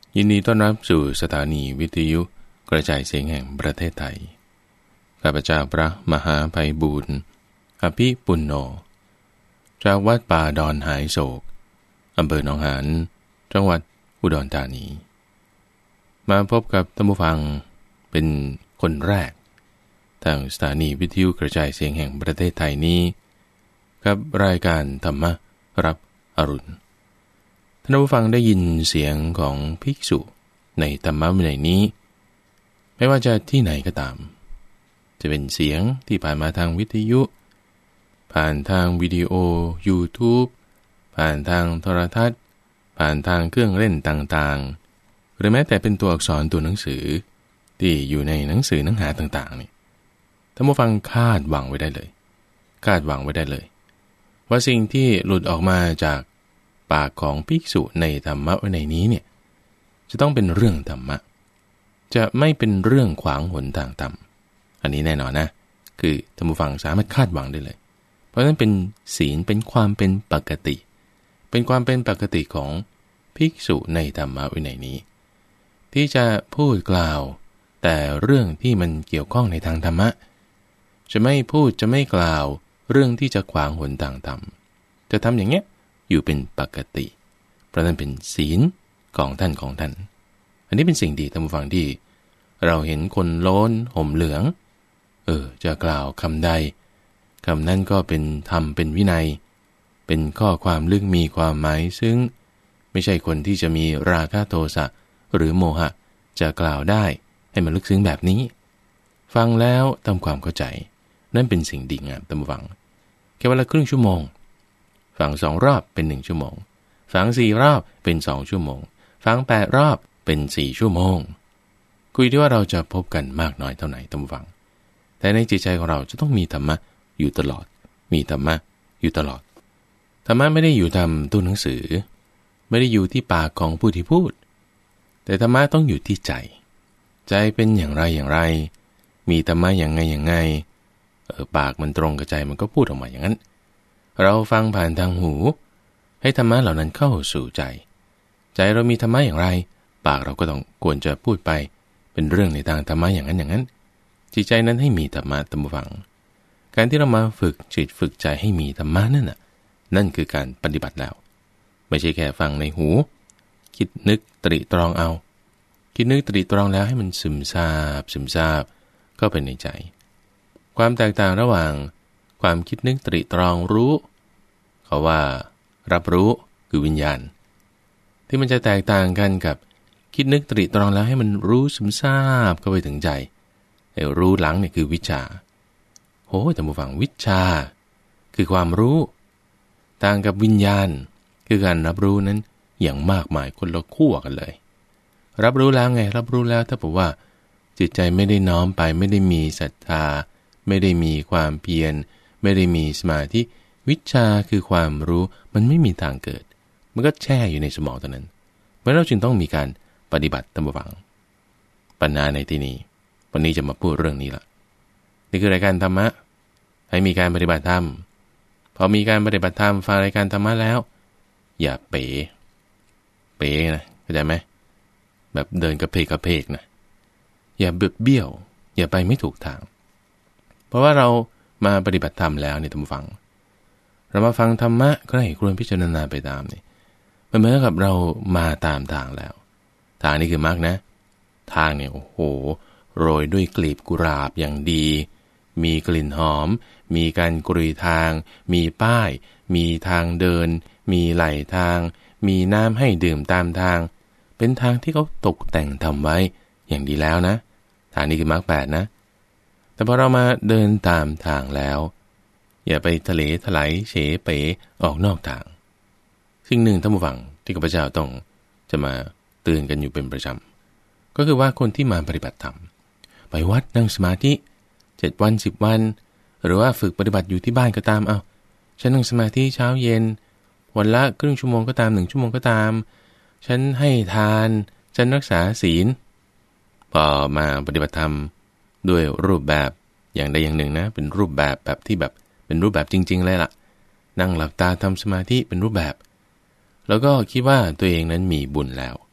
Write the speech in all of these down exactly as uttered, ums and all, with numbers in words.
ยินดีต้อนรับสู่สถานีวิทยุกระจายเสียงแห่งประเทศไทยข้าพเจ้าพระมหาไพบูลย์อภิปุณโญจากวัดป่าดอนหายโศกอำเภอหนองหานจังหวัดอุดรธานีมาพบกับท่านผู้ฟังเป็นคนแรกทางสถานีวิทยุกระจายเสียงแห่งประเทศไทยนี้กับรายการธรรมรับอรุณท่านผู้ฟังได้ยินเสียงของภิกษุในธรรมวินัยนี้ไม่ว่าจะที่ไหนก็ตามจะเป็นเสียงที่ผ่านมาทางวิทยุผ่านทางวิดีโอ YouTube ผ่านทางโทรทัศน์ผ่านทางเครื่องเล่นต่างๆหรือแม้แต่เป็นตัวอักษรตัวหนังสือที่อยู่ในหนังสือหนังหาต่างๆนี่ท่านผู้ฟังคาดหวังไว้ได้เลยคาดหวังไว้ได้เลยว่าสิ่งที่หลุดออกมาจากปากของภิกษุในธรรมะวินัยนี้เนี่ยจะต้องเป็นเรื่องธรรมะจะไม่เป็นเรื่องขวางหนทางธรรมอันนี้แน่นอนนะคือท่านผู้ฟังสามารถคาดหวังได้เลยเพราะฉะนั้นเป็นศีลเป็นความเป็นปกติเป็นความเป็นปกติของภิกษุในธรรมะวินัยนี้ที่จะพูดกล่าวแต่เรื่องที่มันเกี่ยวข้องในทางธรรมะจะไม่พูดจะไม่กล่าวเรื่องที่จะขวางหนทางธรรมจะทำอย่างเงี้ยอยู่เป็นปกติเพราะนั้นเป็นศีลของท่านของท่านอันนี้เป็นสิ่งดีท่านผู้ฟังที่เราเห็นคนโล้นห่มเหลืองเออจะกล่าวคำใดคำนั้นก็เป็นธรรมเป็นวินัยเป็นข้อความลึกมีความหมายซึ่งไม่ใช่คนที่จะมีราคะโทสะหรือโมหะจะกล่าวได้ให้มันลึกซึ้งแบบนี้ฟังแล้วทำความเข้าใจนั่นเป็นสิ่งดีงามท่านผู้ฟังแค่วันละครึ่งชั่วโมงฟังสองรอบเป็นหนึ่งชั่วโมงฟังสี่รอบเป็นสองชั่วโมงฟังแปดรอบเป็นสี่ชั่วโมงคุยที่ว่าเราจะพบกันมากน้อยเท่าไหร่ท่านผู้ฟังแต่ในจิตใจของเราจะต้องมีธรรมะอยู่ตลอดมีธรรมะอยู่ตลอดธรรมะไม่ได้อยู่ตามตู้หนังสือไม่ได้อยู่ที่ปากของผู้ที่พูดแต่ธรรมะต้องอยู่ที่ใจใจเป็นอย่างไรอย่างไรมีธรรมะอย่างไงอย่างไงเออปากมันตรงกับใจมันก็พูดออกมาอย่างนั้นเราฟังผ่านทางหูให้ธรรมะเหล่านั้นเข้าสู่ใจใจเรามีธรรมะอย่างไรปากเราก็ต้องควรจะพูดไปเป็นเรื่องในทางธรรมะอย่างนั้นอย่างนั้นจิตใจนั้นให้มีธรรมะตามฟังการที่เรามาฝึกจิตฝึกใจให้มีธรรมะนั่นน่ะนั่นคือการปฏิบัติแล้วไม่ใช่แค่ฟังในหูคิดนึกตรีตรองเอาคิดนึกตรีตรองแล้วให้มันซึมซาบซึมซาบก็เป็นในใจความแตกต่างระหว่างความคิดนึกตรีตรองรู้เขาว่ารับรู้คือวิญญาณที่มันจะแตกต่างกันกับคิดนึกตรีตรองแล้วให้มันรู้ซึมซาบเข้าไปถึงใจไอ้รู้หลังเนี่ยคือวิชาโหท่านผู้ฟังวิชาคือความรู้ต่างกับวิญญาณคือการรับรู้นั้นอย่างมากมายคนละขั้วกันเลยรับรู้แล้วไงรับรู้แล้วถ้าบอกว่าจิตใจไม่ได้น้อมไปไม่ได้มีศรัทธาไม่ได้มีความเพียรไม่ได้มีสมาธิวิชาคือความรู้มันไม่มีทางเกิดมันก็แช่อยู่ในสมองตอนนั้นเพราะเราจึงต้องมีการปฏิบัติตามฝังปัญญาในที่นี้วันนี้จะมาพูดเรื่องนี้ละนี่คือรายการธรรมะให้มีการปฏิบัติธรรมพอมีการปฏิบัติธรรมฟังรายการธรรมะแล้วอย่าเป๋เป๋นะเข้าใจไหมแบบเดินกระเพกกระเพกนะอย่าเบี้ยวเบี้ยวอย่าไปไม่ถูกทางเพราะว่าเรามาปฏิบัติธรรมแล้วเนี่ยท่านผู้ฟังเรามาฟังธรรมะก็ให้ควรพิจารณาไปตามนี่มันเหมือนกับเรามาตามทางแล้วทางนี้คือมรรคนะทางเนี่ยโอ้โหโรยด้วยกลีบกุหลาบอย่างดีมีกลิ่นหอมมีการกรุยทางมีป้ายมีทางเดินมีไหลทางมีน้ำให้ดื่มตามทางเป็นทางที่เขาตกแต่งทำไว้อย่างดีแล้วนะทางนี้คือมรรคแปดนะแต่พอเรามาเดินตามทางแล้วอย่าไปทะเลถลายเฉเป๋ออกนอกทางสิ่งหนึ่งท่านผู้ฟังที่ข้าพเจ้าต้องจะมาเตือนกันอยู่เป็นประจำก็คือว่าคนที่มาปฏิบัติธรรมไปวัดนั่งสมาธิเจ็ดวันสิบวันหรือว่าฝึกปฏิบัติอยู่ที่บ้านก็ตามเอาฉันนั่งสมาธิเช้าเย็นวันละครึ่งชั่วโมงก็ตามหนึ่งชั่วโมงก็ตามฉันให้ทานฉันรักษาศีลพอมาปฏิบัติธรรมด้วยรูปแบบอย่างใดอย่างหนึ่งนะเป็นรูปแบบแบบที่แบบเป็นรูปแบบจริงๆเลยล่ะนั่งหลับตาทำสมาธิเป็นรูปแบบแล้วก็คิดว่าตัวเองนั้นมีบุญแล้ว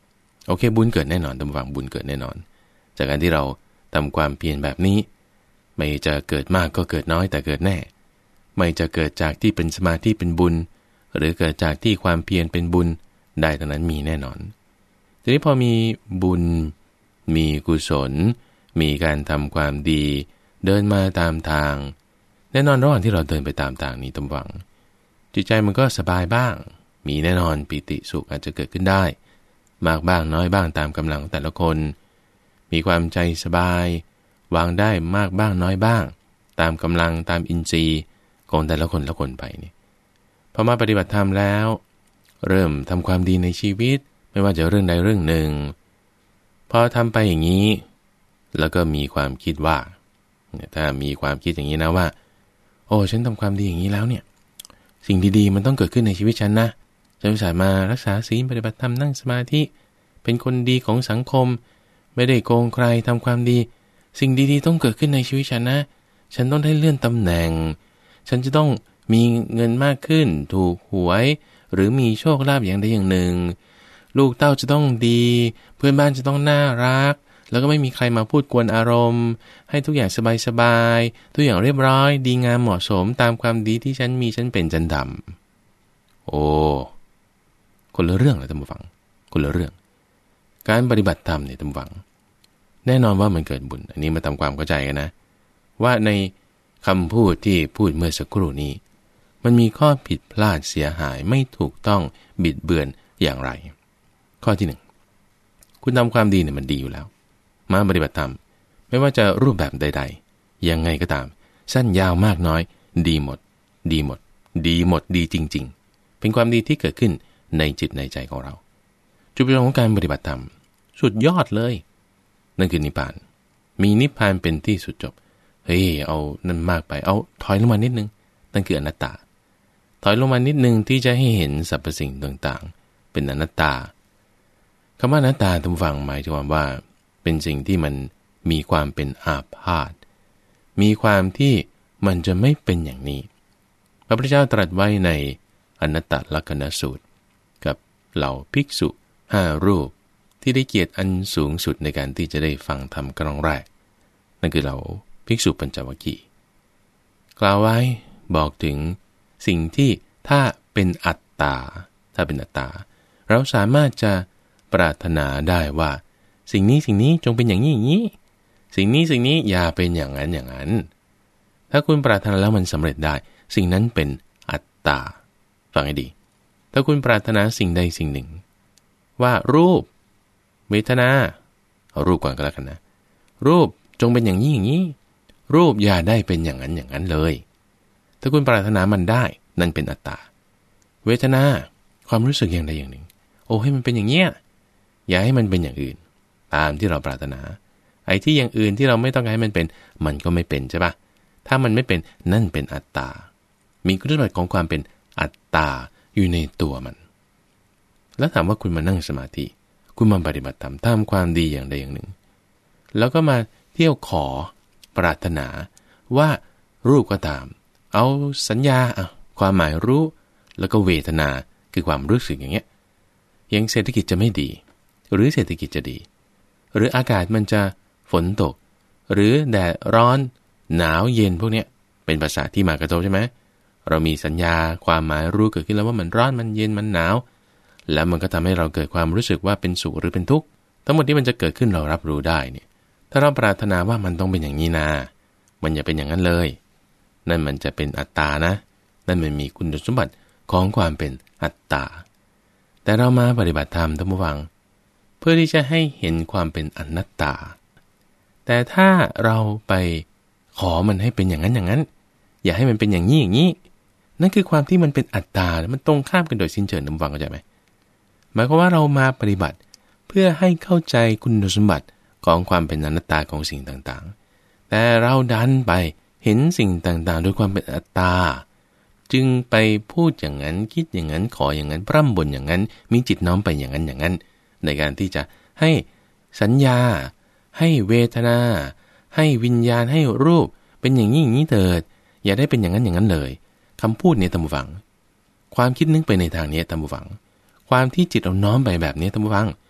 โอเคบุญเกิดแน่นอนตามฝังบุญเกิดแน่นอนจากการที่เราทำความเพียรแบบนี้ไม่จะเกิดมากก็เกิดน้อยแต่เกิดแน่ไม่จะเกิดจากที่เป็นสมาธิเป็นบุญหรือเกิดจากที่ความเพียรเป็นบุญได้ทั้งนั้นมีแน่นอนทีนี้พอมีบุญมีกุศลมีการทำความดีเดินมาตามทางแน่นอนระหว่างที่เราเดินไปตามทางนี้ตามฝังจิตใจมันก็สบายบ้างมีแน่นอนปิติสุขอาจจะเกิดขึ้นได้มากบ้างน้อยบ้างตามกำลังแต่ละคนมีความใจสบายวางได้มากบ้างน้อยบ้างตามกำลังตามอินทรีย์ของแต่ละคนละคนไปนี่พอมาปฏิบัติธรรมแล้วเริ่มทำความดีในชีวิตไม่ว่าจะเรื่องใดเรื่องหนึ่งพอทำไปอย่างนี้แล้วก็มีความคิดว่าถ้ามีความคิดอย่างนี้นะว่าโอ้ฉันทำความดีอย่างนี้แล้วเนี่ยสิ่งดีๆมันต้องเกิดขึ้นในชีวิตฉันนะฉันอุตส่าห์มารักษาศีลปฏิบัติธรรมนั่งสมาธิเป็นคนดีของสังคมไม่ได้โกงใครทำความดีสิ่งดีๆต้องเกิดขึ้นในชีวิตฉันนะฉันต้องได้เลื่อนตำแหน่งฉันจะต้องมีเงินมากขึ้นถูกหวยหรือมีโชคลาภอย่างใดอย่างหนึ่งลูกเต้าจะต้องดีเพื่อนบ้านจะต้องน่ารักแล้วก็ไม่มีใครมาพูดกวนอารมณ์ให้ทุกอย่างสบายๆทุกอย่างเรียบร้อยดีงามเหมาะสมตามความดีที่ฉันมีฉันเป็นฉันทำโอ้คนละเรื่องเลยท่านผู้ฟังคนละเรื่องการปฏิบัติธรรมเนี่ยท่านผู้ฟังแน่นอนว่ามันเกิดบุญอันนี้มาทำความเข้าใจกันนะว่าในคำพูดที่พูดเมื่อสักครู่นี้มันมีข้อผิดพลาดเสียหายไม่ถูกต้องบิดเบือนอย่างไรข้อที่หนึ่งคุณทำความดีเนี่ยมันดีอยู่แล้วมาปฏิบัติธรรมไม่ว่าจะรูปแบบใดๆยังไงก็ตามสั้นยาวมากน้อยดีหมดดีหมดดีหมดดีจริงๆเป็นความดีที่เกิดขึ้นในจิตในใจของเราจุดประสงค์ของการปฏิบัติธรรมสุดยอดเลยนั่นคือนิพพานมีนิพพานเป็นที่สุดจบเฮ้ยเอานั่นมากไปเอาถอยลงมานิดนึงนั่นคืออนัตตาถอยลงมานิดนึงที่จะให้เห็นสรรพสิ่งต่างๆเป็นอนัตตาคำว่าอนัตตาท่านฟังหมายถึงว่าเป็นสิ่งที่มันมีความเป็นอาพาธมีความที่มันจะไม่เป็นอย่างนี้พระพุทธเจ้าตรัสไว้ในอนัตตลักขณสูตรกับเหล่าภิกษุห้ารูปที่ได้เกียรติอันสูงสุดในการที่จะได้ฟังธรรมครั้งแรกนั่นคือเหล่าภิกษุปัญจวัคคีย์กล่าวไว้บอกถึงสิ่งที่ถ้าเป็นอัตตาถ้าเป็นอัตตาเราสามารถจะปรารถนาได้ว่าสิ่งนี้สิ่งนี้จงเป็นอย่างนี้อย่างนี้สิ่งนี้สิ่งนี้อย่าเป็นอย่างนั้นอย่างนั้นถ้าคุณปรารถนาแล้วมันสำเร็จได้สิ่งนั้นเป็นอัตตาฟังให้ดีถ้าคุณปรารถนาสิ่งใดสิ่งหนึ่งว่ารูปเวทนาเอารูปก่อนก็แล้วกันนะรูปจงเป็นอย่างนี้อย่างนี้รูปอย่าได้เป็นอย่างนั้นอย่างนั้นเลยถ้าคุณปรารถนามันได้นั่นเป็นอัตตาเวทนาความรู้สึกอย่างใดอย่างหนึ่งโอ้ให้มันเป็นอย่างเงี้ยอย่าให้มันเป็นอย่างอื่นตามที่เราปรารถนาไอ้ที่อย่างอื่นที่เราไม่ต้องการให้มันเป็นมันก็ไม่เป็นใช่ปะถ้ามันไม่เป็นนั่นเป็นอัตตามีคุณสมบัติของความเป็นอัตตาอยู่ในตัวมันแล้วถามว่าคุณมานั่งสมาธิคุณมาปฏิบัติธรรมทำความดีอย่างใดอย่างหนึ่งแล้วก็มาเที่ยวขอปรารถนาว่ารูปก็ตามเอาสัญญาอ่ะความหมายรู้แล้วก็เวทนาคือความรู้สึกอย่างเงี้ยยังเศรษฐกิจจะไม่ดีหรือเศรษฐกิจจะดีหรืออากาศมันจะฝนตกหรือแดดร้อนหนาวเย็นพวกเนี้ยเป็นภาษาที่มากระทบใช่ไหมเรามีสัญญาความหมายรู้เกิดขึ้นแล้วว่ามันร้อนมันเย็นมันหนาวแล้วมันก็ทำให้เราเกิดความรู้สึกว่าเป็นสุขหรือเป็นทุกข์ทั้งหมดที่มันจะเกิดขึ้นเรารับรู้ได้เนี่ยถ้าเราปรารถนาว่ามันต้องเป็นอย่างนี้นะมันอย่าเป็นอย่างนั้นเลยนั่นมันจะเป็นอัตตานะนั่นมันมีคุณสมบัติของความเป็นอัตตาแต่เรามาปฏิบัติธรรมท่านผู้ฟังเพื่อที่จะให้เห็นความเป็นอนัตตาแต่ถ้าเราไปขอมันให้เป็นอย่างนั้นอย่างนั้นอย่าให้มันเป็นอย่างนี้อย่างนี้นั่นคือความที่มันเป็นอัตตามันตรงข้ามกันโดยสิ้นเชิงท่านผู้ฟังเข้าใจไหมหมายความว่าเรามาปฏิบัติเพื่อให้เข้าใจคุณสมบัติของความเป็นอนัตตาของสิ่งต่างๆแต่เราดันไปเห็นสิ่งต่างๆโดยความเป็นอัตตาจึงไปพูดอย่างนั้นคิดอย่างนั้นขออย่างนั้นพร่ำบ่นอย่างนั้นมีจิตน้อมไปอย่างนั้นอย่างนั้นในการที่จะให้สัญญาให้เวทนาให้วิญญาณให้รูปเป็นอย่างนี้อย่างนี้เถิดอย่าได้เป็นอย่างนั้นอย่างนั้นเลยคำพูดเนี่ยท่านผู้ฟังความคิดนึกไปในทางนี้ท่านผู้ฟังความที่จิตเราน้อมไปแบบนี้ท่านผู้ฟัง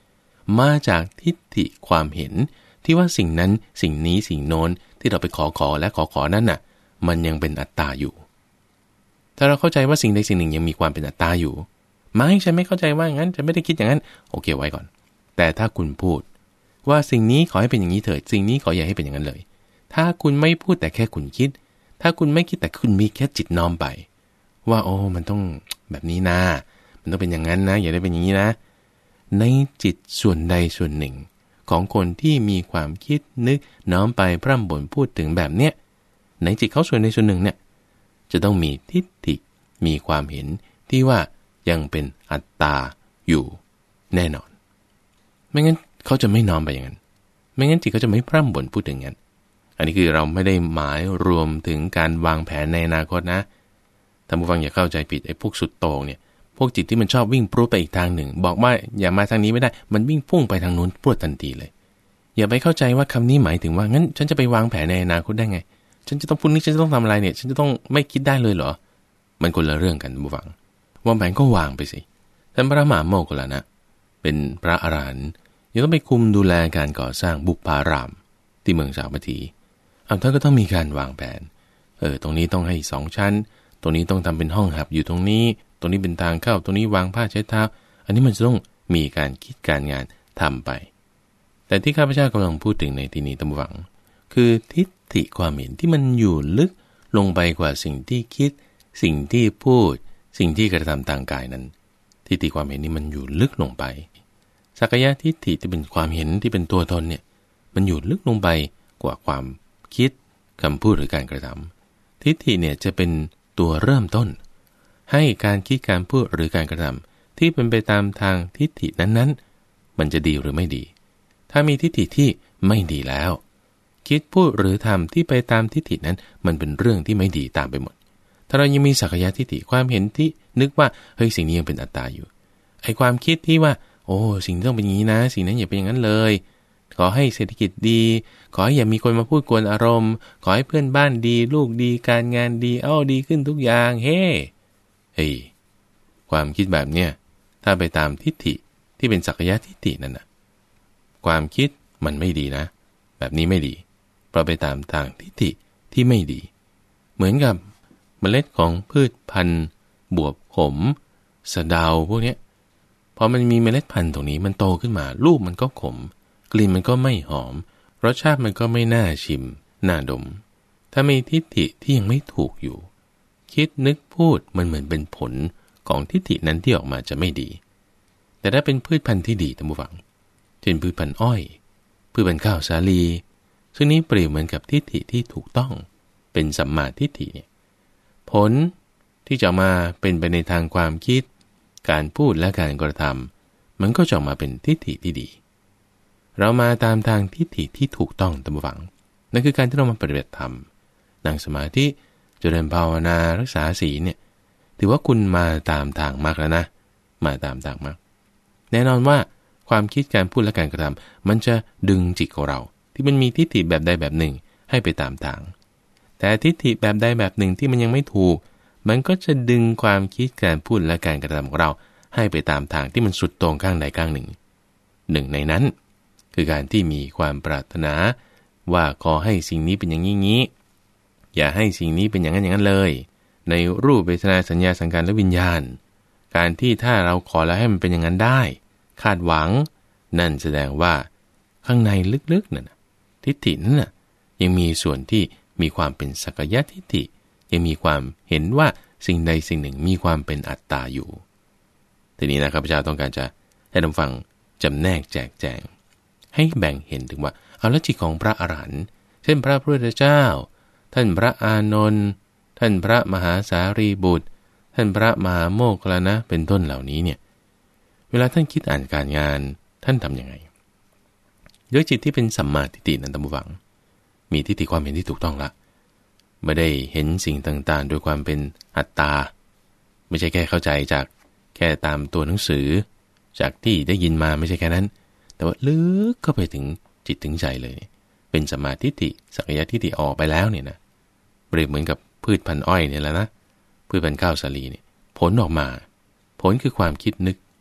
มาจากทิฏฐิความเห็นที่ว่าสิ่งนั้นสิ่งนี้สิ่งโน้นที่เราไปขอขอและขอขอนั่นน่ะมันยังเป็นอัตตาอยู่ถ้าเราเข้าใจว่าสิ่งใดสิ่งหนึ่งยังมีความเป็นอัตตาอยู่ไม่ฉันไม่เข้าใจว่างั้นฉันไม่ได้คิดอย่างนั้นโอเคไว้ก่อนแต่ถ้าคุณพูดว่าสิ่งนี้ขอให้เป็นอย่างนี้เถิดสิ่งนี้ขออย่าให้เป็นอย่างนั้นเลยถ้าคุณไม่พูดแต่แค่คุณคิดถ้าคุณไม่คิดแต่คุณมีแค่จิตน้อมไปว่าโอ้มันต้องแบบนี้นะมันต้องเป็นอย่างนั้นนะอย่าได้เป็นอย่างนี้นะในจิตส่วนใดส่วนหนึ่งของคนที่มีความคิดนึกน้อมไปพร่ำบ่นพูดถึงแบบเนี้ยในจิตเขาส่วนใดส่วนหนึ่งเนี่ยจะต้องมีทิฏฐิมีความเห็นที่ว่ายังเป็นอัตตาอยู่แน่นอนไม่งั้นเขาจะไม่น้อมไปอย่างนั้นไม่งั้นจิตเขาจะไม่พร่ำบ่นพูดถึงงั้นอันนี้คือเราไม่ได้หมายรวมถึงการวางแผนในอนาคตนะท่านผู้ฟังอย่าเข้าใจผิดไอ้พวกสุดโต่งเนี่ยพวกจิตที่มันชอบวิ่งพรวดไปอีกทางหนึ่งบอกว่าอย่ามาทางนี้ไม่ได้มันวิ่งพุ่งไปทางนู้นพรวดทันทีเลยอย่าไปเข้าใจว่าคำนี้หมายถึงว่างั้นฉันจะไปวางแผนในอนาคตได้ไงฉันจะต้องพูดนี้ฉันจะต้องทำอะไรเนี่ยฉันจะต้องไม่คิดได้เลยเหรอมันคนละเรื่องกันท่านผู้ฟังวางแผนก็วางไปสิท่านพระมหาโมคคัลลานะเป็นพระอรหันต์ยังต้องไปคุมดูแลการก่อสร้างบุปผารามที่เมืองสาวัตถีอ่ะท่านก็ต้องมีการวางแผนเออตรงนี้ต้องให้สองชั้นตรงนี้ต้องทำเป็นห้องหับอยู่ตรงนี้ตรงนี้เป็นทางเข้าตรงนี้วางผ้าเช็ดเท้าอันนี้มันจะต้องมีการคิดการงานทำไปแต่ที่ข้าพเจ้ากำลังพูดถึงในที่นี้ท่านผู้ฟังคือทิฏฐิความเห็นที่มันอยู่ลึกลงไปกว่าสิ่งที่คิดสิ่งที่พูดสิ่งที่กระทำทางกายนั้นทิฏฐิความเห็นนี้มันอยู่ลึกลงไปสักยะทิฏฐิที่เป็นความเห็นที่เป็นตัวตนเนี่ยมันอยู่ลึกลงไปกว่าความคิดคำพูดหรือการกระทำทิฏฐิเนี่ยจะเป็นตัวเริ่มต้นให้การคิดการพูดหรือการกระทำที่เป็นไปตามทางทิฏฐินั้นๆมันจะดีหรือไม่ดีถ้ามีทิฏฐิที่ไม่ดีแล้วคิดพูดหรือทำที่ไปตามทิฏฐินั้นมันเป็นเรื่องที่ไม่ดีตามไปหมดถ้าเรายังมีสักยะทิฏฐิความเห็นที่นึกว่าเฮ้ยสิ่งนี้ยังเป็นอัตตาอยู่ไอ้ความคิดที่ว่าโอ้สิ่งที่ต้องเป็นอย่างนี้นะสิ่งนั้นอย่าเป็นอย่างนั้นเลยขอให้เศรษฐกิจดีขอให้อย่ามีคนมาพูดกวนอารมณ์ขอให้เพื่อนบ้านดีลูกดีการงานดีเอ้าดีขึ้นทุกอย่างเฮ้เฮ้ยความคิดแบบเนี้ยถ้าไปตามทิฏฐิที่เป็นสักยะทิฏฐินั่นน่ะความคิดมันไม่ดีนะแบบนี้ไม่ดีเพราะไปตามทางทิฏฐิที่ไม่ดีเหมือนกับเมล็ดของพืชพันธุ์บวบขมสะเดาพวกเนี้ยพอมันมีเมล็ดพันธุ์ตรงนี้มันโตขึ้นมาลูกมันก็ขมกลิ่นมันก็ไม่หอมรสชาติมันก็ไม่น่าชิมน่าดมถ้ามีทิฏฐิที่ยังไม่ถูกอยู่คิดนึกพูดมันเหมือนเป็นผลของทิฏฐินั้นที่ออกมาจะไม่ดีแต่ถ้าเป็นพืชพันธุ์ที่ดีท่านผู้ฟังเช่นพืชพันธุ์อ้อยพืชพันธุ์ข้าวสาลีซึ่งนี้เปรียบเหมือนกับทิฏฐิที่ถูกต้องเป็นสัมมาทิฏฐิเนี่ยผลที่จะมาเป็นไปในทางความคิดการพูดและการกระทำมันก็จะมาเป็นทิฏฐิที่ดีเรามาตามทางทิฏฐิที่ถูกต้องตามหวังนั่นคือการที่เรามาปฏิบัติธรรมนั่งสมาธิเจริญภาวนารักษาศีลเนี่ยถือว่าคุณมาตามทางมรรคแล้วนะมาตามทางมรรคแน่นอนว่าความคิดการพูดและการกระทำมันจะดึงจิตของเราที่มันมีทิฏฐิแบบใดแบบหนึ่งให้ไปตามทางแต่ทิฏฐิแบบใดแบบหนึ่งที่มันยังไม่ถูกมันก็จะดึงความคิดการพูดและการกระทำของเราให้ไปตามทางที่มันสุดตรงข้างใดข้างหนึ่งหนึ่งในนั้นคือการที่มีความปรารถนาว่าขอให้สิ่งนี้เป็นอย่างนี้งี้อย่าให้สิ่งนี้เป็นอย่างนั้นอย่างนั้นเลยในรูปเวทนาสัญญาสังขารและวิญญาณการที่ถ้าเราขอแล้วให้มันเป็นอย่างนั้นได้คาดหวังนั่นแสดงว่าข้างในลึกๆนั่นทิฏฐินั้นน่ะยังมีส่วนที่มีความเป็นสักยะทิฏฐิยังมีความเห็นว่าสิ่งใดสิ่งหนึ่งมีความเป็นอัตตาอยู่ทีนี้นะข้าพเจ้าต้องการจะให้ท่านฟังจำแนกแจกแจงให้แบ่งเห็นถึงว่าเอาละจิตของพระอรหันต์เช่นพระพุทธเจ้าท่านพระอานนท์ท่านพระมหาสารีบุตรท่านพระมหาโมคคัลลานะเป็นต้นเหล่านี้เนี่ยเวลาท่านคิดอ่านการงานท่านทำยังไงด้วยจิตที่เป็นสัมมาทิฏฐินั้นท่านผู้ฟังมีทิฏฐิความเห็นที่ถูกต้องละไม่ได้เห็นสิ่งต่างๆโดยความเป็นอัตตาไม่ใช่แค่เข้าใจจากแค่ตามตัวหนังสือจากที่ได้ยินมาไม่ใช่แค่นั้นแต่ว่าลึกเข้าไปถึงจิตถึงใจเลยเป็นสัมมาทิฏฐิสักยะทิฏฐิออกไปแล้วเนี่ยนะเปรียบเหมือนกับพืชพันธุ์อ้อยเนี่ยแหละนะพืชพันธุ์ข้าวสาลีเนี่ยผลออกมาผลคือความคิดนึก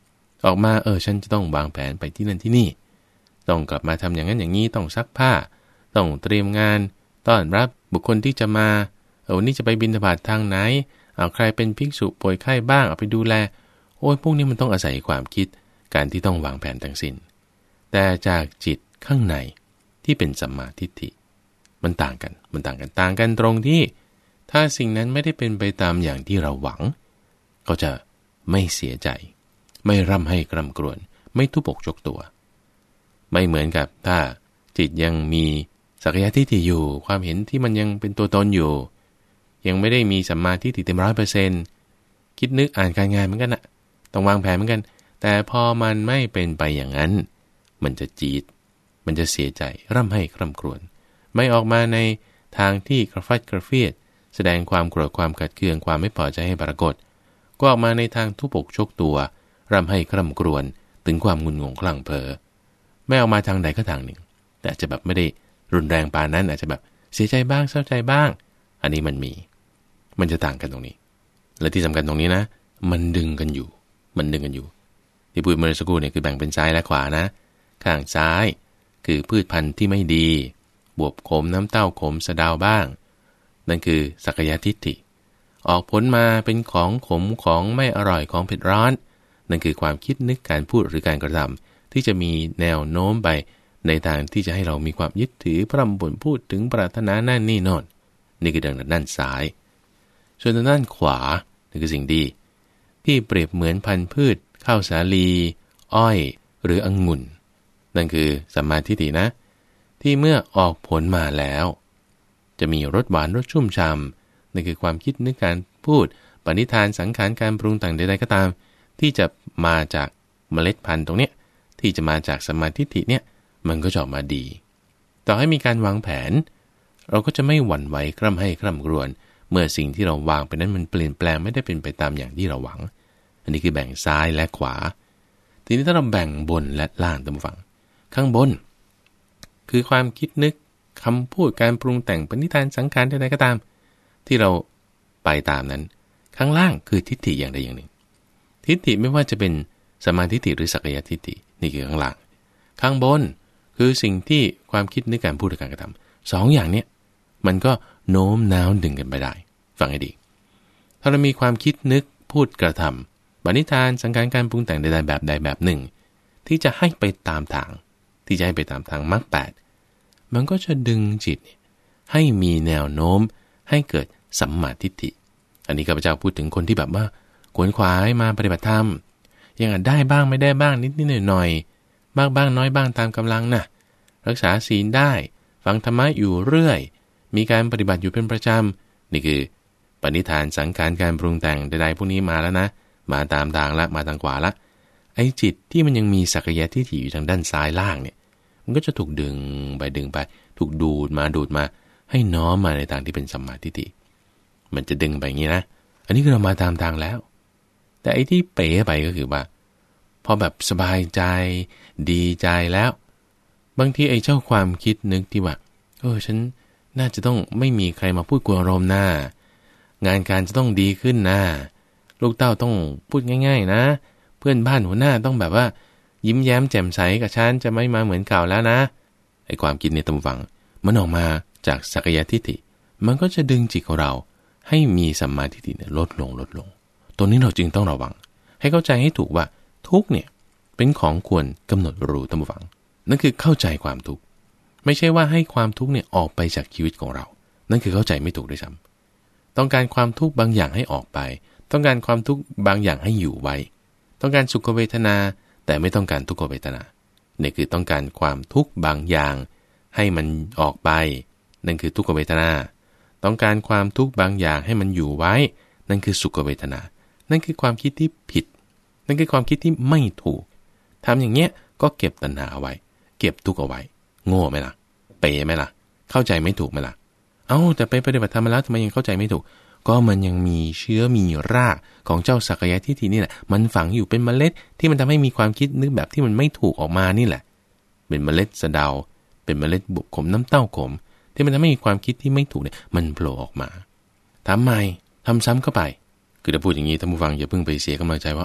ออกมาเออฉันจะต้องวางแผนไปที่นั่นที่นี่ต้องกลับมาทำอย่างนั้นอย่างนี้ต้องซักผ้าต้องเตรียมงานต้อนรับบุคคลที่จะมาเออวันนี้จะไปบิณฑบาตทางไหนเอาใครเป็นภิกษุป่วยไข้บ้างเอาไปดูแลโอ้ยพวกนี้มันต้องอาศัยความคิดการที่ต้องวางแผนทั้งสิ้นแต่จากจิตข้างในที่เป็นสัมมาทิฏฐิมันต่างกันมันต่างกันต่างกันตรงที่ถ้าสิ่งนั้นไม่ได้เป็นไปตามอย่างที่เราหวังก็จะไม่เสียใจไม่ร่ำให้กรำกรวนไม่ทุบอกจกตัวไม่เหมือนกับถ้าจิตยังมีสักยะทิฏฐิอยู่ความเห็นที่มันยังเป็นตัวตนอยู่ยังไม่ได้มีสัมมาทิฏฐิเต็มร้อยเปอร์เซ็นต์คิดนึกอ่านการงานเหมือนกันนะต้องวางแผนเหมือนกันแต่พอมันไม่เป็นไปอย่างนั้นมันจะจีดมันจะเสียใจร่ำให้กรำกรวนไม่ออกมาในทางที่กระฟัดกระเฟียดแสดงความโกรธความขัดเคืองความไม่พอใจให้ปรากฏก็ออกมาในทางทุบอกชกตัวร่ำให้กรำกรวนถึงความงุนงงคลั่งเพ้อไม่ออกมาทางใดก็ทางหนึ่งแต่อาจจะแบบไม่ได้รุนแรงปานนั้นอาจจะแบบเสียใจบ้างเศร้าใจบ้างอันนี้มันมีมันจะต่างกันตรงนี้และที่สำคัญตรงนี้นะมันดึงกันอยู่มันดึงกันอยู่ที่พูดเมื่อสักครู่เนี่ยคือแบ่งเป็นซ้ายและขวานะข้างซ้ายคือพืชพันธุ์ที่ไม่ดีบวบขมน้ำเต้าขมสะดาวบ้างนั่นคือสักยทิฏฐิออกผลมาเป็นของขมของไม่อร่อยของเผ็ดร้อนนั่นคือความคิดนึกการพูดหรือการกระทำที่จะมีแนวโน้มไปในทางที่จะให้เรามีความยึดถือพร่ำบ่นพูดถึงปรารถนานั่นนี่โน่นนี่คือดังด้านซ้ายส่วนด้านขวานี่คือสิ่งดีที่เปรียบเหมือนพันธุ์พืชข้าวสาลีอ้อยหรือองุ่นนั่นคือสัมมาทิฏฐินะที่เมื่อออกผลมาแล้วจะมีรสหวานรสชุ่มฉ่ำนั่นคือความคิดนึกการพูดปณิธานสังขารการปรุงแต่งใดๆก็ตามที่จะมาจากเมล็ดพันธุ์ตรงเนี้ยที่จะมาจากสัมมาทิฏฐิเนี่ยมันก็จะออกมาดีต่อให้มีการวางแผนเราก็จะไม่หวั่นไหวคร่ำให้คร่ำครวญเมื่อสิ่งที่เราวางไปนั้นมันเปลี่ยนแปลงไม่ได้เป็นไปตามอย่างที่เราหวังอันนี้คือแบ่งซ้ายและขวาทีนี้ถ้าเราแบ่งบนและล่างตามฝั่งข้างบนคือความคิดนึกคำพูดการปรุงแต่งปณิธานสังขารใดๆก็ตามที่เราไปตามนั้นข้างล่างคือทิฏฐิอย่างใดอย่างหนึ่งทิฏฐิไม่ว่าจะเป็นสัมมาทิฏฐิหรือสักยทิฏฐินี่คือข้างล่างข้างบนคือสิ่งที่ความคิดนึกการพูดหรือการกระทำสองอย่างเนี้ยมันก็โน้มน้าวดึงกันไปได้ฟังให้ดีถ้าเรามีความคิดนึกพูดกระทำปณิธานสังขารการปรุงแต่งใดๆแบบใดแบบหนึ่งที่จะให้ไปตามทางที่จะให้ไปตามทางมรรคแปดมันก็จะดึงจิตให้มีแนวโน้มให้เกิดสัมมาทิฏฐิอันนี้ข้าพเจ้าพูดถึงคนที่แบบว่าขวนขวายมาปฏิบัติธรรมยังอาจได้บ้างไม่ได้บ้างนิดนิดหน่อยหน่อยบ้างบ้างน้อยบ้างตามกำลังนะรักษาศีลได้ฟังธรรมะอยู่เรื่อยมีการปฏิบัติอยู่เป็นประจำนี่คือปณิธานสังขารการปรุงแต่งใดๆพวกนี้มาแล้วนะมาตามทางละมาทางขวาละไอ้จิตที่มันยังมีสักยะทิฏฐิอยู่ทางด้านซ้ายล่างเนี่ยมันก็จะถูกดึงไปดึงไปถูกดูดมาดูดมาให้น้อมมาในทางที่เป็นสัมมาทิฏฐิมันจะดึงไปอย่างนี้นะอันนี้คือเรามาตามทางแล้วแต่ไอ้ที่เป๋ไปก็คือว่าพอแบบสบายใจดีใจแล้วบางทีไอ้เจ้าความคิดนึกที่ว่าเออฉันน่าจะต้องไม่มีใครมาพูดกวนอารมณ์หน้างานการจะต้องดีขึ้นนะลูกเต้าต้องพูดง่ายๆนะเพื่อนบ้านหัวหน้าต้องแบบว่ายิ้มแย้มแจ่มใสกับฉันจะไม่มาเหมือนเก่าแล้วนะไอ้ความคิดในตำฝังมันออกมาจากสักยทิฏฐิมันก็จะดึงจิตของเราให้มีสัมมาทิฏฐิเนี่ยลดลงลดลงตัวนี้เราจึงต้องระวังให้เข้าใจให้ถูกว่าทุกเนี่ยเป็นของควรกำหนดรู้ตำฝังนั่นคือเข้าใจความทุกข์ไม่ใช่ว่าให้ความทุกข์เนี่ยออกไปจากชีวิตของเรานั่นคือเข้าใจไม่ถูกด้วยซ้ำต้องการความทุกข์บางอย่างให้ออกไปต้องการความทุกข์บางอย่างให้อยู่ไว้ต้องการสุขเวทนาแต่ไม่ต้องการทุกขเวทนาเนี่ยคือต้องการความทุกข์บางอย่างให้มันออกไปนั่นคือทุกขเวทนาต้องการความทุกข์บางอย่างให้มันอยู่ไว้นั่นคือสุขเวทนานั่นคือความคิดที่ผิดนั่นคือความคิดที่ไม่ถูกทำอย่างเงี้ยก็เก็บตัณหาเอาไว้เก็บทุกข์เอาไว้โง่ไหมล่ะเป๋ไหมล่ะเข้าใจไม่ถูกไหมล่ะเอ้าแต่ไปปฏิบัติธรรมมาแล้วทำไมยังเข้าใจไม่ถูกก็มันยังมีเชื้อมีรากของเจ้าสักยทิฏฐินี่แหละมันฝังอยู่เป็นเมล็ดที่มันทำให้มีความคิดนึกแบบที่มันไม่ถูกออกมานี่แหละเป็นเมล็ดสะเดาเป็นเมล็ดบุกขมน้ำเต้าขมที่มันทำให้มีความคิดที่ไม่ถูกเนี่ยมันโผล่ออกมาทำไมทำซ้ำเข้าไปคือถ้าพูดอย่างนี้ท่านผู้ฟังอย่าเพิ่งไปเสียกำลังใจว่าเอ้า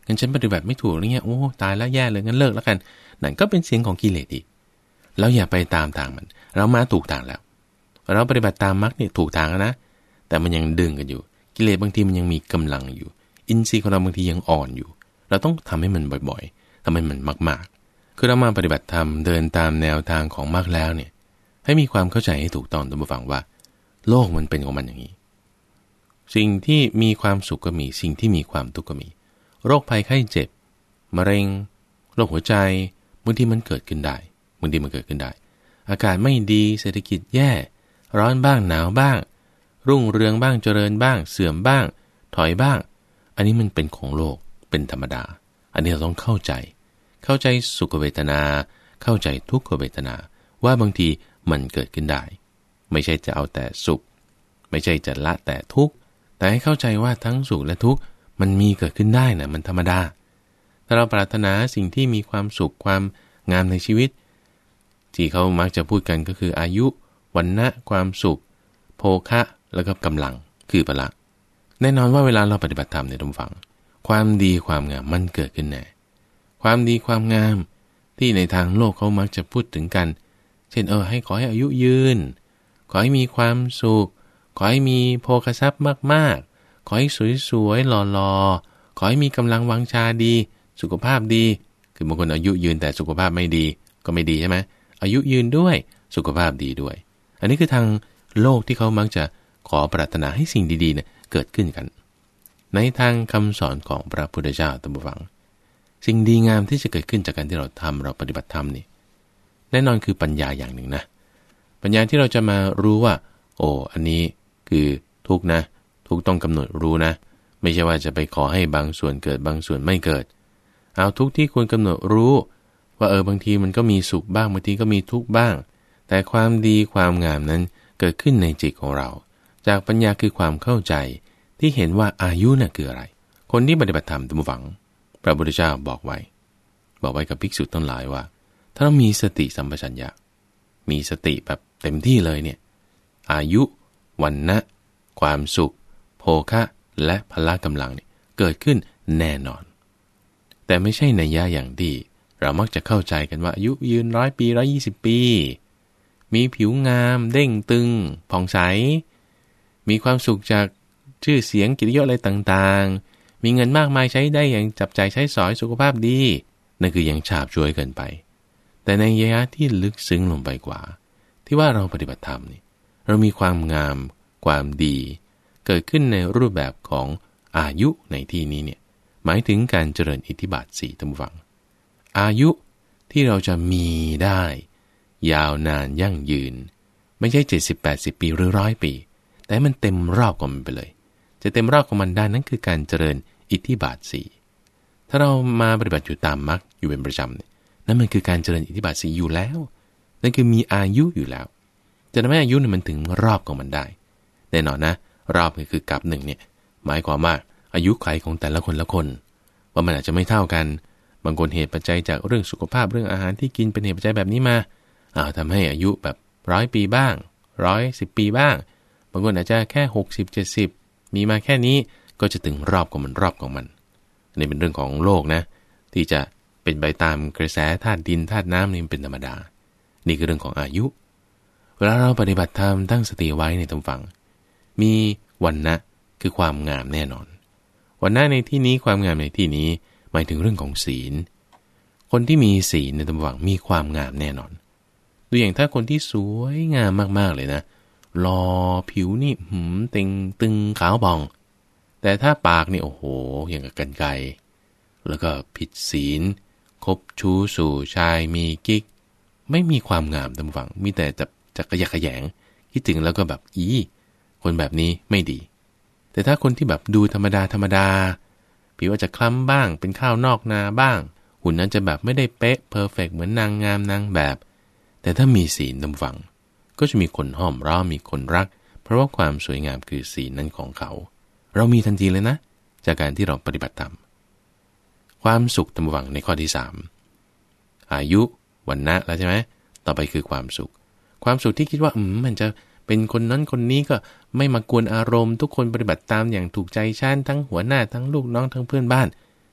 งั้นฉันปฏิบัติไม่ถูกแล้วเนี่ยโอ้ตายแล้วแย่เลยงั้นเลิกแล้วกันนั่นก็เป็นเสียงของกิเลสอีกเราอย่าไปตามทางมันเรามาถูกทางแล้วเราปฏิบัติตามมรรคเนี่ยถูกทางแล้วนะแต่มันยังดึงกันอยู่กิเลสบางทีมันยังมีกำลังอยู่อินทรีย์ของเราบางทียังอ่อนอยู่เราต้องทำให้มันบ่อยๆทำให้มันมากๆคือเรามาปฏิบัติธรรมเดินตามแนวทางของมรรคแล้วเนี่ยให้มีความเข้าใจให้ถูกต้องท่านผู้ฟังว่าโลกมันเป็นของมันอย่างนี้สิ่งที่มีความสุขก็มีสิ่งที่มีความทุกข์ก็มีโรคภัยไข้เจ็บมะเร็งโรคหัวใจบางทีมันเกิดขึ้นได้บางทีมันเกิดขึ้นได้อากาศไม่ดีเศรษฐกิจแย่ร้อนบ้างหนาวบ้างรุ่งเรืองบ้างเจริญบ้างเสื่อมบ้างถอยบ้างอันนี้มันเป็นของโลกเป็นธรรมดาอันนี้เราต้องเข้าใจเข้าใจสุขเวทนาเข้าใจทุกขเวทนาว่าบางทีมันเกิดขึ้นได้ไม่ใช่จะเอาแต่สุขไม่ใช่จะละแต่ทุกข์แต่ให้เข้าใจว่าทั้งสุขและทุกข์มันมีเกิดขึ้นได้นะมันธรรมดาถ้าเราปรารถนาสิ่งที่มีความสุขความงามในชีวิตที่เขามักจะพูดกันก็คืออายุวรรณะความสุขโภคะแล้วก็กำลังคือพละแน่นอนว่าเวลาเราปฏิบัติธรรมในทุกฝั่งความดีความงามมันเกิดขึ้นแน่ความดีความงามที่ในทางโลกเขามักจะพูดถึงกันเช่นเออให้ขอให้อายุยืนขอให้มีความสุขขอให้มีโภคทรัพย์มากๆขอให้สวยๆหล่อๆขอให้มีกำลังวังชาดีสุขภาพดีคือบางคนอายุยืนแต่สุขภาพไม่ดีก็ไม่ดีใช่ไหมอายุยืนด้วยสุขภาพดีด้วยอันนี้คือทางโลกที่เขามักจะขอปรารถนาให้สิ่งดีๆเนี่ยเกิดขึ้นกันในทางคำสอนของพระพุทธเจ้าท่านผู้ฟังสิ่งดีงามที่จะเกิดขึ้นจากการที่เราทำเราปฏิบัติธรรมนี่แน่นอนคือปัญญาอย่างหนึ่งนะปัญญาที่เราจะมารู้ว่าโอ้อันนี้คือทุกนะทุกต้องกำหนดรู้นะไม่ใช่ว่าจะไปขอให้บางส่วนเกิดบางส่วนไม่เกิดเอาทุกที่ควรกำหนดรู้ว่าเออบางทีมันก็มีสุขบ้างบางทีก็มีทุกข์บ้างแต่ความดีความงามนั้นเกิดขึ้นในจิตของเราจากปัญญาคือความเข้าใจที่เห็นว่าอายุน่ะคืออะไรคนที่ปฏิบัติธรรมตามฝังพระพุทธเจ้าบอกไว้บอกไว้กับภิกษุทั้งหลายว่าถ้าเรามีสติสัมปชัญญะมีสติแบบเต็มที่เลยเนี่ยอายุวรรณะความสุขโภคะและพละกำลังเนี่ยเกิดขึ้นแน่นอนแต่ไม่ใช่นัยยะอย่างที่เรามักจะเข้าใจกันว่าอายุยืนร้อยปีร้อยยี่สิบปีมีผิวงามเด้งตึงผ่องใสมีความสุขจากชื่อเสียงกิริยศอะไรต่างๆมีเงินมากมายใช้ได้อย่างจับจ่ายใช้สอยสุขภาพดีนั่นคือยังฉาบฉวยเกินไปแต่ในนัยยะที่ลึกซึ้งลงไปกว่าที่ว่าเราปฏิบัติธรรมนี่เรามีความงามความดีเกิดขึ้นในรูปแบบของอายุในที่นี้เนี่ยหมายถึงการเจริญอิทธิบาทสี่ท่านผู้ฟังอายุที่เราจะมีได้ยาวนานยั่งยืนไม่ใช่เจ็ดสิบ แปดสิบปีหรือร้อยปีแต่มันเต็มรอบของมันไปเลยจะเต็มรอบของมันได้นั่นคือการเจริญอิทธิบาทสี่ถ้าเรามาปฏิบัติอยู่ตามมรรคอยู่เป็นประจำเนี่ยนั่นมันคือการเจริญอิทธิบาทสี่อยู่แล้วนั่นคือมีอายุอยู่แล้วจะทำให้อายุเนี่ยมันถึงรอบของมันได้แน่นอนนะรอบก็คือกับหนึ่งเนี่ยหมายความว่าอายุขัยของแต่ละคนละคนว่ามันอาจจะไม่เท่ากันบางคนเหตุปัจจัยจากเรื่องสุขภาพเรื่องอาหารที่กินเป็นเหตุปัจจัยแบบนี้มาอ่าทำให้อายุแบบร้อยปีบ้างร้อยสิบปีบ้างบางคนอาจจะแค่หกสิบเจ็ดสิบมีมาแค่นี้ก็จะถึงรอบของมันรอบของมันอันนี้เป็นเรื่องของโลกนะที่จะเป็นไปตามกระแสธาตุดินธาตุน้ำนี่เป็นธรรมดานี่คือเรื่องของอายุเวลาเราปฏิบัติธรรมตั้งสติไว้ในตรงฝั่งมีวรรณะคือความงามแน่นอนวรรณะในที่นี้ความงามในที่นี้หมายถึงเรื่องของศีลคนที่มีศีลในตรงฝั่งมีความงามแน่นอนดูอย่างถ้าคนที่สวยงามมากๆเลยนะหล่อผิวนี่หืมเต็งตึงขาวบองแต่ถ้าปากนี่โอ้โหอย่างกับกรรไกรแล้วก็ผิดศีลคบชู้สู่ชายมีกิ๊กไม่มีความงามตามฝั่งมีแต่จะจะกระยักขยงคิดถึงแล้วก็แบบอีคนแบบนี้ไม่ดีแต่ถ้าคนที่แบบดูธรรมดาธรรมดาผิวอาจจะคล้ำบ้างเป็นข้าวนอกนาบ้างหุ่นนั้นจะแบบไม่ได้เป๊ะเพอร์เฟกต์เหมือนนางงามนางแบบแต่ถ้ามีศีลตามฝั่งก็จะมีคนห้อมล้อมมีคนรักเพราะว่าความสวยงามคือศีลนั้นของเขาเรามีทันทีเลยนะจากการที่เราปฏิบัติธรรมความสุขตามฝั่งในข้อที่สามอายุวรรณะแล้วใช่ไหมต่อไปคือความสุขความสุขที่คิดว่าอืมมันจะเป็นคนนั้นคนนี้ก็ไม่มากวนอารมณ์ทุกคนปฏิบัติตามอย่างถูกใจฉันทั้งหัวหน้าทั้งลูกน้องทั้งเพื่อนบ้าน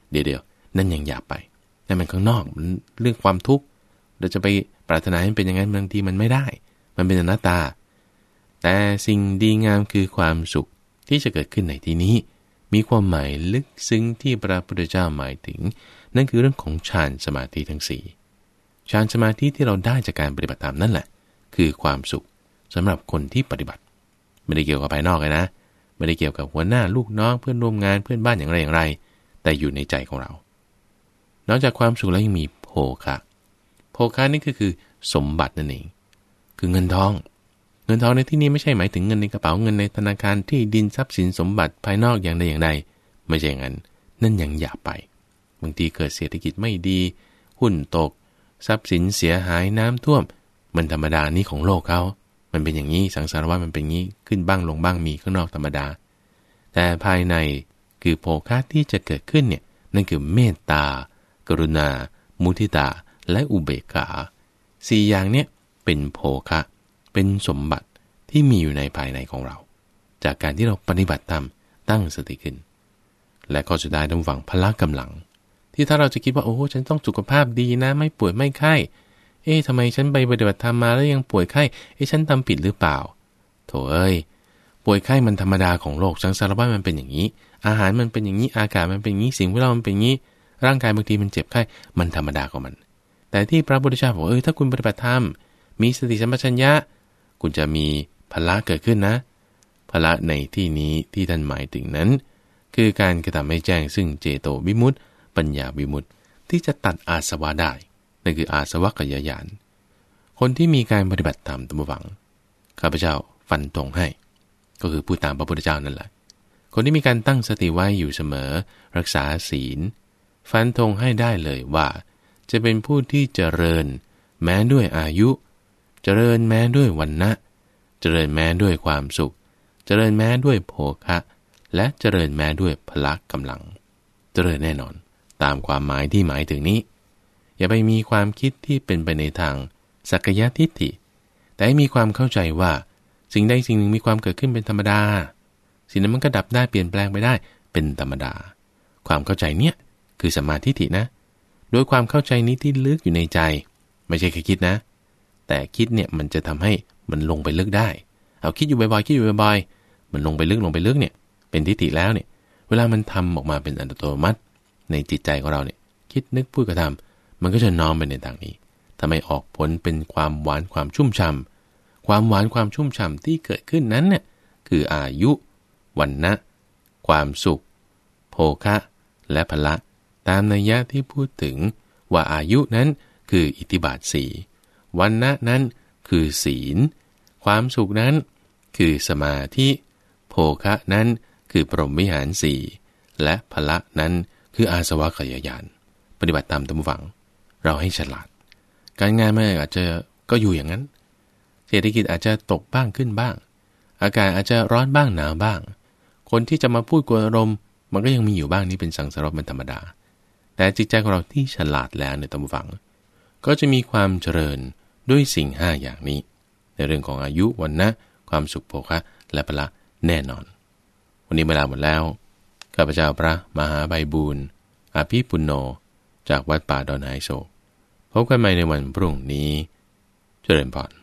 เดี๋ยวๆนั่นยังหยาบไปนั่นมันข้างนอกมันเรื่องความทุกข์เราจะไปปรารถนาให้เป็นอย่างนั้นบางทีมันไม่ได้มันเป็นอนัตตาแต่สิ่งดีงามคือความสุขที่จะเกิดขึ้นในที่นี้มีความหมายลึกซึ้งที่พระพุทธเจ้าหมายถึงนั่นคือเรื่องของฌานสมาธิทั้งสี่ฌานสมาธิที่เราได้จากการปฏิบัติธรรมนั่นแหละคือความสุขสำหรับคนที่ปฏิบัติไม่ได้เกี่ยวกับภายนอกเลยนะไม่ได้เกี่ยวกับหัวหน้าลูกน้องเพื่อนร่วมงานเพื่อนบ้านอย่างไรอย่างไรแต่อยู่ในใจของเรานอกจากความสุขแล้วยังมีโภคะโภคะนี่ก็คือสมบัตินั่นเองคือเงินทองเงินทองในที่นี้ไม่ใช่หมายถึงเงินในกระเป๋าเงินในธนาคารที่ดินทรัพย์สินสมบัติภายนอกอย่างใดอย่างใดไม่ใช่อย่างนั้นนั่นยังหยาบไปบางทีเกิดเศรษฐกิจไม่ดีหุ้นตกทรัพย์สินเสียหายน้ำท่วมมันธรรมดานี้ของโลกเขามันเป็นอย่างนี้สังสารวัฏมันเป็นงี้ขึ้นบ้างลงบ้างมีข้างนอกธรรมดาแต่ภายในคือโภคะที่จะเกิดขึ้นเนี่ยนั่นคือเมตตากรุณามุทิตาและอุเบกขาสี่อย่างเนี่ยเป็นโภคะเป็นสมบัติที่มีอยู่ในภายในของเราจากการที่เราปฏิบัติธรรมตั้งสติขึ้นและข้อสุดท้ายต้องฝังพละกำลังที่ถ้าเราจะคิดว่าโอ้ฉันต้องสุขภาพดีนะไม่ป่วยไม่ไข้เอ๊ะทำไมฉันไปปฏิบัติธรรมมาแล้วยังป่วยไข้เอ๊ะฉันทำผิดหรือเปล่าโถเอ้ยป่วยไข้มันธรรมดาของโลกสังสารวัฏมันเป็นอย่างนี้อาหารมันเป็นอย่างนี้อากาศมันเป็นอย่างนี้สิ่งแวดล้อมมันเป็นอย่างนี้ร่างกายบางทีมันเจ็บไข้มันธรรมดาของมันแต่ที่พระพุทธเจ้าบอกเออถ้าคุณปฏิบัติธรรมมีสติสัมปชัญญะคุณจะมีพละเกิดขึ้นนะพละในที่นี้ที่ท่านหมายถึงนั้นคือการกระทำให้แจ้งซึ่งเจโตวิมุตติปัญญาวิมุตติที่จะตัดอาสวะได้นั่นคืออาสวะกยญาณคนที่มีการปฏิบัติตามตามหวังข้าพเจ้าฟันตรงให้ก็คือพูดตามพระพุทธเจ้านั่นแหละคนที่มีการตั้งสติไว้อยู่เสมอรักษาศีลฟันธงให้ได้เลยว่าจะเป็นผู้ที่เจริญแม้ด้วยอายุเจริญแม้ด้วยวรรณะเจริญแม้ด้วยความสุขเจริญแม้ด้วยโภคะและเจริญแม้ด้วยพละกำลังเจริญแน่นอนตามความหมายที่หมายถึงนี้อย่าไปมีความคิดที่เป็นไปในทางสักยทิฏฐิแต่ให้มีความเข้าใจว่าสิ่งใดสิ่งหนึ่งมีความเกิดขึ้นเป็นธรรมดาสิ่งนั้นมันก็ดับได้เปลี่ยนแปลงไปได้เป็นธรรมดาความเข้าใจเนี้ยคือสัมมาทิฏฐินะโดยความเข้าใจนี้ที่ลึกอยู่ในใจไม่ใช่แค่คิดนะแต่คิดเนี่ยมันจะทำให้มันลงไปลึกได้เอาคิดอยู่บ่อยๆคิดอยู่บ่อยๆมันลงไปลึกลงไปลึกเนี่ยเป็นทิฏฐิแล้วเนี่ยเวลามันทำออกมาเป็นอัตโนมัติในจิตใจของเราเนี่ยคิดนึกพูดกระทำมันก็จะน้อมไปในทางนี้ทำให้ออกผลเป็นความหวานความชุ่มฉ่ำความหวานความชุ่มฉ่ำที่เกิดขึ้นนั้นเนี่ยคืออายุวรรณะความสุขโภคะและพละตามนัยยะที่พูดถึงว่าอายุนั้นคืออิทธิบาทสี่วรรณะนั้นคือศีลความสุขนั้นคือสมาธิโภคะนั้นคือพรหมวิหารสี่และพละนั้นคืออาสวะขยญาณปฏิบัติตามตามฝังเราให้ฉลาดการงานมันอาจจะก็อยู่อย่างนั้นเศรษฐกิจอาจจะตกบ้างขึ้นบ้างอากาศอาจจะร้อนบ้างหนาวบ้างคนที่จะมาพูดกวนอารมณ์มันก็ยังมีอยู่บ้างนี่เป็นสังสารวัฏเป็นธรรมดาแต่จิตใจของเราที่ฉลาดแล้วในตามฝังก็จะมีความเจริญด้วยสิ่งห้าอย่างนี้ในเรื่องของอายุวรรณะความสุขโภคะและพละแน่นอนวันนี้เวลาหมดแล้วข้าพเจ้าพระมหาไพบูลย์อภิปุณโญจากวัดป่าดอนไฮโศกพบกันใหม่ในวันพรุ่งนี้เจริญพร